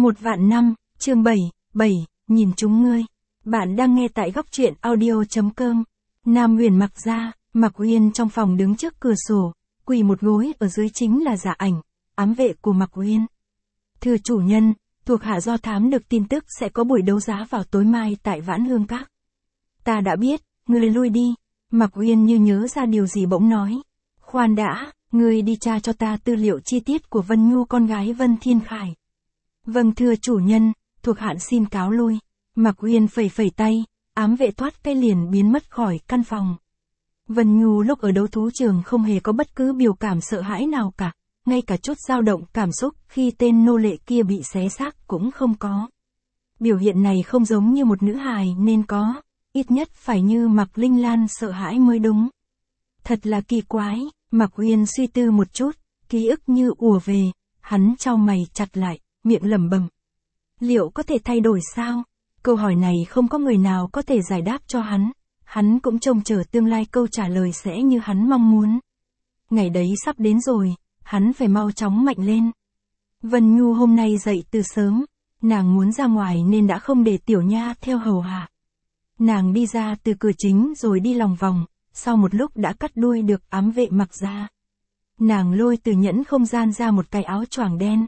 Một vạn năm, chương 7, nhìn chúng ngươi. Bạn đang nghe tại góc truyện audio.com. Nam Huyền mặc ra, Mạc Uyên trong phòng đứng trước cửa sổ, quỳ một gối ở dưới chính là Dạ Ảnh, ám vệ của Mạc Uyên. Thưa chủ nhân, thuộc hạ do thám được tin tức sẽ có buổi đấu giá vào tối mai tại Vãn Hương Các. Ta đã biết, ngươi lui đi. Mạc Uyên như nhớ ra điều gì bỗng nói. Khoan đã, ngươi đi tra cho ta tư liệu chi tiết của Vân Nhu con gái Vân Thiên Khải. Vâng thưa chủ nhân, thuộc hạ xin cáo lui. Mạc Uyên phẩy phẩy tay, ám vệ thoát cái liền biến mất khỏi căn phòng. Vân Nhu lúc ở đấu thú trường không hề có bất cứ biểu cảm sợ hãi nào cả, ngay cả chút dao động cảm xúc khi tên nô lệ kia bị xé xác cũng không có. Biểu hiện này không giống như một nữ hài nên có, ít nhất phải như Mạc Linh Lan sợ hãi mới đúng. Thật là kỳ quái, Mạc Uyên suy tư một chút, ký ức như ùa về, hắn chau mày chặt lại, miệng lẩm bẩm. Liệu có thể thay đổi sao? Câu hỏi này không có người nào có thể giải đáp cho hắn cũng trông chờ tương lai câu trả lời sẽ như hắn mong muốn. Ngày đấy sắp đến rồi, hắn phải mau chóng mạnh lên. Vân Nhu hôm nay dậy từ sớm, nàng muốn ra ngoài nên đã không để Tiểu Nha theo hầu hạ. Nàng đi ra từ cửa chính rồi đi lòng vòng, sau một lúc đã cắt đuôi được ám vệ mặc ra. Nàng lôi từ nhẫn không gian ra một cái áo choàng đen.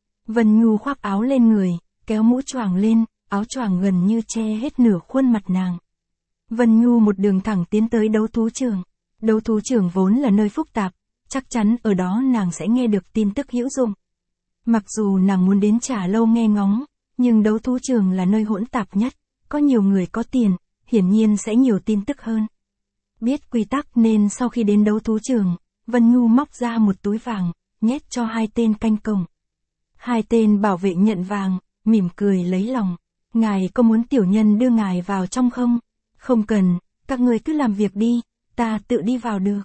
Vân Nhu khoác áo lên người, kéo mũ choàng lên, áo choàng gần như che hết nửa khuôn mặt nàng. Vân Nhu một đường thẳng tiến tới đấu thú trường. Đấu thú trường vốn là nơi phức tạp, chắc chắn ở đó nàng sẽ nghe được tin tức hữu dụng. Mặc dù nàng muốn đến Trà Lâu nghe ngóng, nhưng đấu thú trường là nơi hỗn tạp nhất, có nhiều người có tiền, hiển nhiên sẽ nhiều tin tức hơn. Biết quy tắc nên sau khi đến đấu thú trường, Vân Nhu móc ra một túi vàng, nhét cho hai tên canh cổng. Hai tên bảo vệ nhận vàng, mỉm cười lấy lòng. Ngài có muốn tiểu nhân đưa ngài vào trong không? Không cần, các người cứ làm việc đi, ta tự đi vào được.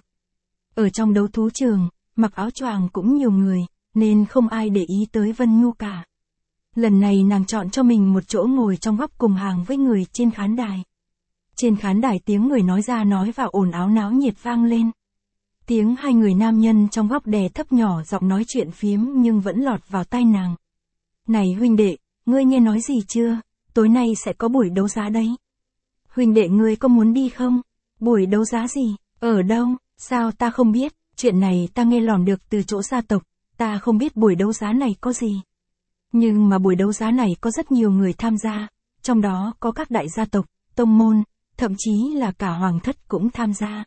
Ở trong đấu thú trường, mặc áo choàng cũng nhiều người, nên không ai để ý tới Vân Nhu cả. Lần này nàng chọn cho mình một chỗ ngồi trong góc cùng hàng với người trên khán đài. Trên khán đài tiếng người nói ra nói vào ồn ào náo nhiệt vang lên. Tiếng hai người nam nhân trong góc đè thấp nhỏ giọng nói chuyện phiếm nhưng vẫn lọt vào tai nàng. Này huynh đệ, ngươi nghe nói gì chưa? Tối nay sẽ có buổi đấu giá đấy. Huynh đệ ngươi có muốn đi không? Buổi đấu giá gì? Ở đâu? Sao ta không biết? Chuyện này ta nghe lỏm được từ chỗ gia tộc, ta không biết buổi đấu giá này có gì. Nhưng mà buổi đấu giá này có rất nhiều người tham gia, trong đó có các đại gia tộc, tông môn, thậm chí là cả hoàng thất cũng tham gia.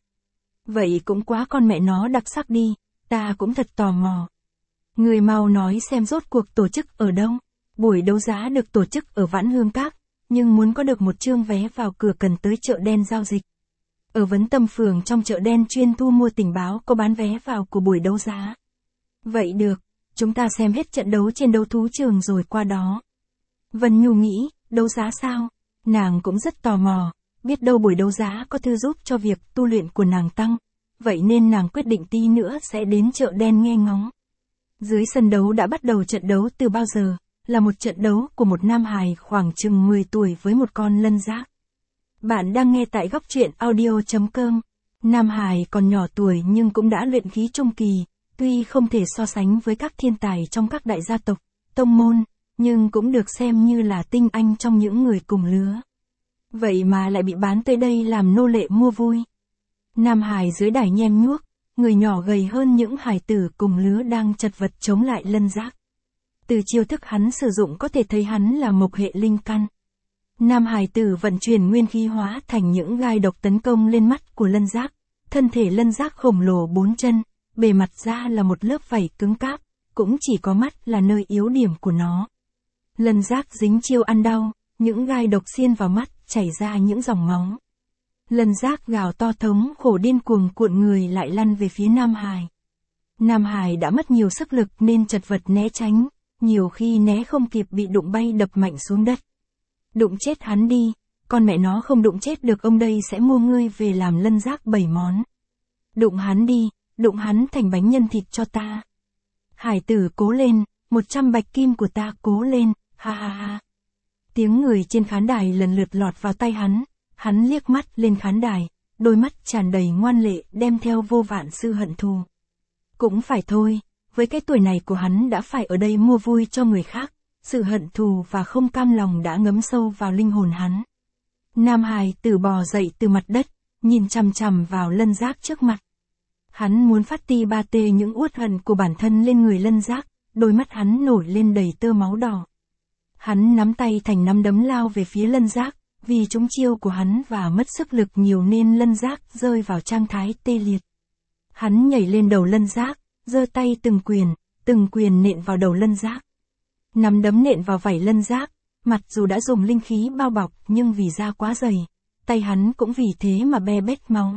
Vậy cũng quá con mẹ nó đặc sắc đi, ta cũng thật tò mò. Người mau nói xem rốt cuộc tổ chức ở đâu. Buổi đấu giá được tổ chức ở Vãn Hương Các, nhưng muốn có được một chương vé vào cửa cần tới chợ đen giao dịch. Ở Vấn Tâm Phường trong chợ đen chuyên thu mua tình báo có bán vé vào của buổi đấu giá. Vậy được, chúng ta xem hết trận đấu trên đấu thú trường rồi qua đó. Vân Nhu nghĩ, đấu giá sao? Nàng cũng rất tò mò, biết đâu buổi đấu giá có thư giúp cho việc tu luyện của nàng tăng. Vậy nên nàng quyết định tí nữa sẽ đến chợ đen nghe ngóng. Dưới sân đấu đã bắt đầu trận đấu từ bao giờ, là một trận đấu của một nam hài khoảng chừng 10 tuổi với một con lân giác. Bạn đang nghe tại góc truyện audio.com. Nam hài còn nhỏ tuổi nhưng cũng đã luyện khí trung kỳ, tuy không thể so sánh với các thiên tài trong các đại gia tộc, tông môn, nhưng cũng được xem như là tinh anh trong những người cùng lứa. Vậy mà lại bị bán tới đây làm nô lệ mua vui. Nam hài dưới đài nhem nhuốc, người nhỏ gầy hơn những hài tử cùng lứa đang chật vật chống lại lân giác. Từ chiêu thức hắn sử dụng có thể thấy hắn là mộc hệ linh căn. Nam hài tử vận chuyển nguyên khí hóa thành những gai độc tấn công lên mắt của lân giác. Thân thể lân giác khổng lồ 4 chân, bề mặt da là một lớp vảy cứng cáp, cũng chỉ có mắt là nơi yếu điểm của nó. Lân giác dính chiêu ăn đau, những gai độc xiên vào mắt, chảy ra những dòng máu. Lân giác gào to thống khổ điên cuồng cuộn người lại lăn về phía Nam hài. Nam hài đã mất nhiều sức lực nên chật vật né tránh, nhiều khi né không kịp bị đụng bay đập mạnh xuống đất. Đụng chết hắn đi, con mẹ nó không đụng chết được ông đây sẽ mua ngươi về làm lân giác 7 món. Đụng hắn đi, đụng hắn thành bánh nhân thịt cho ta. Hải tử cố lên, 100 bạch kim của ta cố lên, ha ha ha. Tiếng người trên khán đài lần lượt lọt vào tay hắn liếc mắt lên khán đài, đôi mắt tràn đầy ngoan lệ đem theo vô vạn sự hận thù. Cũng phải thôi, với cái tuổi này của hắn đã phải ở đây mua vui cho người khác, sự hận thù và không cam lòng đã ngấm sâu vào linh hồn hắn. Nam hài tử bò dậy từ mặt đất, nhìn chằm chằm vào Lân Giác trước mặt. Hắn muốn phát ti ba tê những uất hận của bản thân lên người Lân Giác, đôi mắt hắn nổi lên đầy tơ máu đỏ. Hắn nắm tay thành nắm đấm lao về phía Lân Giác, vì trúng chiêu của hắn và mất sức lực nhiều nên Lân Giác rơi vào trạng thái tê liệt. Hắn nhảy lên đầu Lân Giác, giơ tay từng quyền nện vào đầu Lân Giác. Nắm đấm nện vào vảy Lân Giác, mặt dù đã dùng linh khí bao bọc nhưng vì da quá dày, tay hắn cũng vì thế mà be bét máu.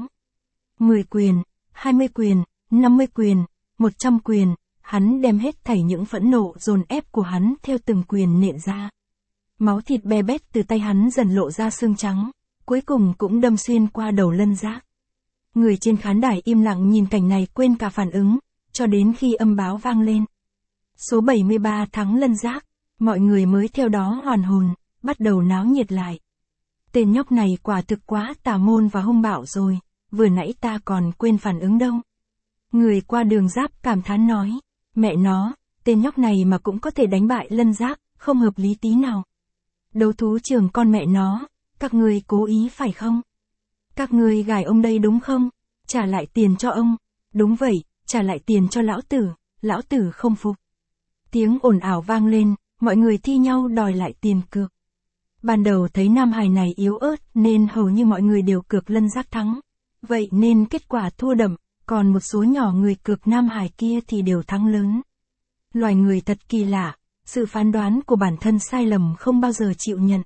10 quyền, 20 quyền, 50 quyền, 100 quyền, hắn đem hết thảy những phẫn nộ dồn ép của hắn theo từng quyền nện ra. Máu thịt be bét từ tay hắn dần lộ ra xương trắng, cuối cùng cũng đâm xuyên qua đầu Lân Giác. Người trên khán đài im lặng nhìn cảnh này quên cả phản ứng, cho đến khi âm báo vang lên. Số 73 thắng Lân Giác, mọi người mới theo đó hoàn hồn, bắt đầu náo nhiệt lại. Tên nhóc này quả thực quá tà môn và hung bạo rồi, vừa nãy ta còn quên phản ứng đâu. Người qua đường Giáp cảm thán nói, mẹ nó, tên nhóc này mà cũng có thể đánh bại Lân Giác, không hợp lý tí nào. Đấu thú trường con mẹ nó, các ngươi cố ý phải không? Các ngươi gài ông đây đúng không? Trả lại tiền cho ông. Đúng vậy, trả lại tiền cho lão tử không phục. Tiếng ồn ào vang lên, mọi người thi nhau đòi lại tiền cược. Ban đầu thấy nam hài này yếu ớt nên hầu như mọi người đều cược Lân Giác thắng. Vậy nên kết quả thua đậm, còn một số nhỏ người cược nam hài kia thì đều thắng lớn. Loài người thật kỳ lạ, sự phán đoán của bản thân sai lầm không bao giờ chịu nhận.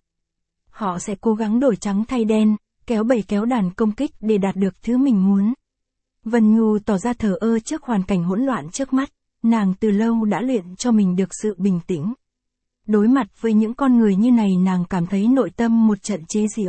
Họ sẽ cố gắng đổi trắng thay đen, kéo bầy kéo đàn công kích để đạt được thứ mình muốn. Vân Nhu tỏ ra thờ ơ trước hoàn cảnh hỗn loạn trước mắt, nàng từ lâu đã luyện cho mình được sự bình tĩnh. Đối mặt với những con người như này nàng cảm thấy nội tâm một trận chế giễu.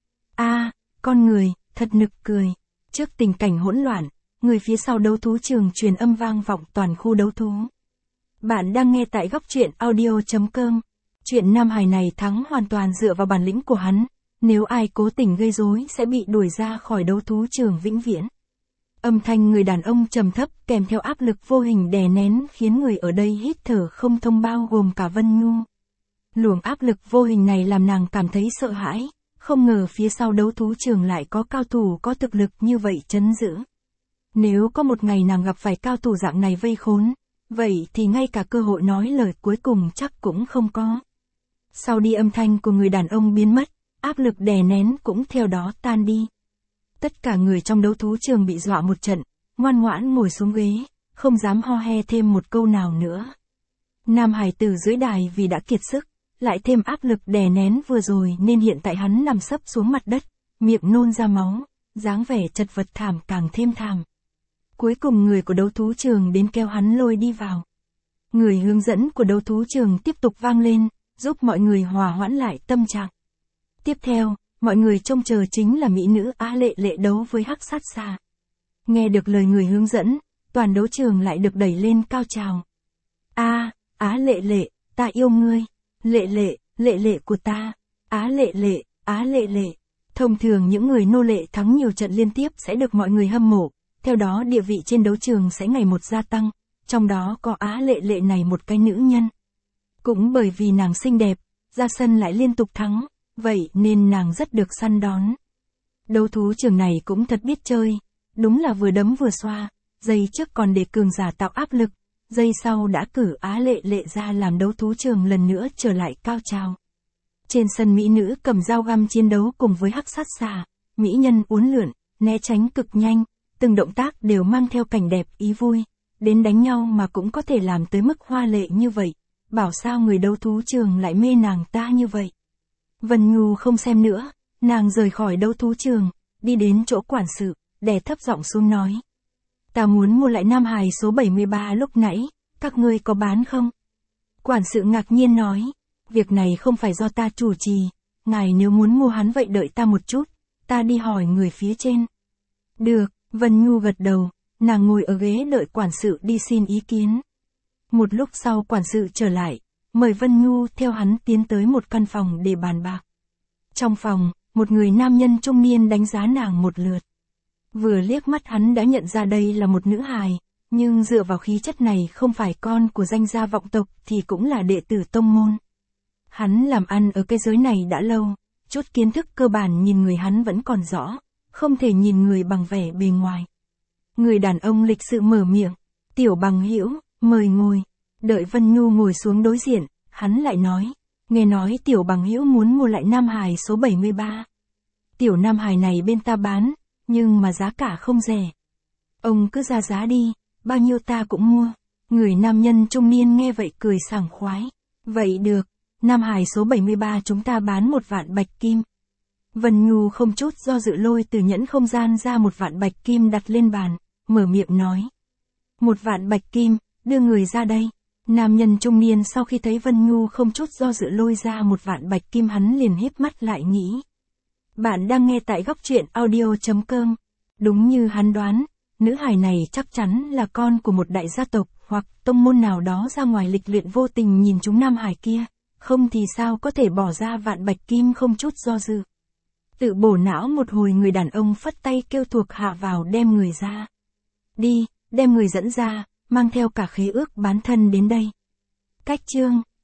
Con người, thật nực cười. Trước tình cảnh hỗn loạn, người phía sau đấu thú trường truyền âm vang vọng toàn khu đấu thú. Bạn đang nghe tại góc truyện audio.com. Chuyện nam hài này thắng hoàn toàn dựa vào bản lĩnh của hắn, nếu ai cố tình gây rối sẽ bị đuổi ra khỏi đấu thú trường vĩnh viễn. Âm thanh người đàn ông trầm thấp kèm theo áp lực vô hình đè nén khiến người ở đây hít thở không thông bao gồm cả Vân Nhu. Luồng áp lực vô hình này làm nàng cảm thấy sợ hãi, không ngờ phía sau đấu thú trường lại có cao thủ có thực lực như vậy trấn giữ. Nếu có một ngày nàng gặp phải cao thủ dạng này vây khốn, vậy thì ngay cả cơ hội nói lời cuối cùng chắc cũng không có. Sau đi âm thanh của người đàn ông biến mất, áp lực đè nén cũng theo đó tan đi. Tất cả người trong đấu thú trường bị dọa một trận, ngoan ngoãn ngồi xuống ghế, không dám ho he thêm một câu nào nữa. Nam hài tử dưới đài vì đã kiệt sức, lại thêm áp lực đè nén vừa rồi nên hiện tại hắn nằm sấp xuống mặt đất, miệng nôn ra máu, dáng vẻ chật vật thảm càng thêm thảm. Cuối cùng người của đấu thú trường đến kéo hắn lôi đi vào. Người hướng dẫn của đấu thú trường tiếp tục vang lên, giúp mọi người hòa hoãn lại tâm trạng. Tiếp theo, mọi người trông chờ chính là mỹ nữ Á Lệ Lệ đấu với Hắc Sát Xà. Nghe được lời người hướng dẫn, toàn đấu trường lại được đẩy lên cao trào. Á Lệ Lệ, ta yêu ngươi. Lệ lệ của ta. Á Lệ Lệ. Thông thường những người nô lệ thắng nhiều trận liên tiếp sẽ được mọi người hâm mộ, theo đó địa vị trên đấu trường sẽ ngày một gia tăng, trong đó có Á Lệ Lệ này một cái nữ nhân. Cũng bởi vì nàng xinh đẹp, ra sân lại liên tục thắng, vậy nên nàng rất được săn đón. Đấu thú trường này cũng thật biết chơi, đúng là vừa đấm vừa xoa, giây trước còn để cường giả tạo áp lực, giây sau đã cử Á Lệ Lệ ra làm đấu thú trường lần nữa trở lại cao trào. Trên sân mỹ nữ cầm dao găm chiến đấu cùng với Hắc Sát Xà, mỹ nhân uốn lượn, né tránh cực nhanh, từng động tác đều mang theo cảnh đẹp ý vui, đến đánh nhau mà cũng có thể làm tới mức hoa lệ như vậy, bảo sao người đấu thú trường lại mê nàng ta như vậy. Vân Nhu không xem nữa, nàng rời khỏi đấu thú trường, đi đến chỗ quản sự, đè thấp giọng xuống nói. Ta muốn mua lại nam hài số 73 lúc nãy, các ngươi có bán không? Quản sự ngạc nhiên nói, việc này không phải do ta chủ trì, ngài nếu muốn mua hắn vậy đợi ta một chút, ta đi hỏi người phía trên. Được, Vân Nhu gật đầu, nàng ngồi ở ghế đợi quản sự đi xin ý kiến. Một lúc sau quản sự trở lại, mời Vân Nhu theo hắn tiến tới một căn phòng để bàn bạc. Trong phòng, một người nam nhân trung niên đánh giá nàng một lượt. Vừa liếc mắt hắn đã nhận ra đây là một nữ hài, nhưng dựa vào khí chất này không phải con của danh gia vọng tộc thì cũng là đệ tử tông môn. Hắn làm ăn ở cái giới này đã lâu, chút kiến thức cơ bản nhìn người hắn vẫn còn rõ, không thể nhìn người bằng vẻ bề ngoài. Người đàn ông lịch sự mở miệng, Tiểu Bằng Hữu, mời ngồi. Đợi Vân Nhu ngồi xuống đối diện, hắn lại nói, nghe nói Tiểu Bằng Hữu muốn mua lại Nam Hải số 73. Tiểu Nam Hải này bên ta bán, nhưng mà giá cả không rẻ. Ông cứ ra giá đi, bao nhiêu ta cũng mua. Người nam nhân trung niên nghe vậy cười sảng khoái. Vậy được, Nam Hải số 73 chúng ta bán 1 vạn bạch kim. Vân Nhu không chút do dự lôi từ nhẫn không gian ra 1 vạn bạch kim đặt lên bàn, mở miệng nói. 1 vạn bạch kim, đưa người ra đây. Nam nhân trung niên sau khi thấy Vân Nhu không chút do dự lôi ra 1 vạn bạch kim hắn liền híp mắt lại nghĩ. Bạn đang nghe tại góc truyện audio.com. Đúng như hắn đoán, nữ hài này chắc chắn là con của một đại gia tộc hoặc tông môn nào đó ra ngoài lịch luyện vô tình nhìn chúng Nam Hải kia, không thì sao có thể bỏ ra vạn bạch kim không chút do dự. Tự bổ não một hồi người đàn ông phất tay kêu thuộc hạ vào đem người ra. Đi, đem người dẫn ra, mang theo cả khế ước bán thân đến đây. Cách chương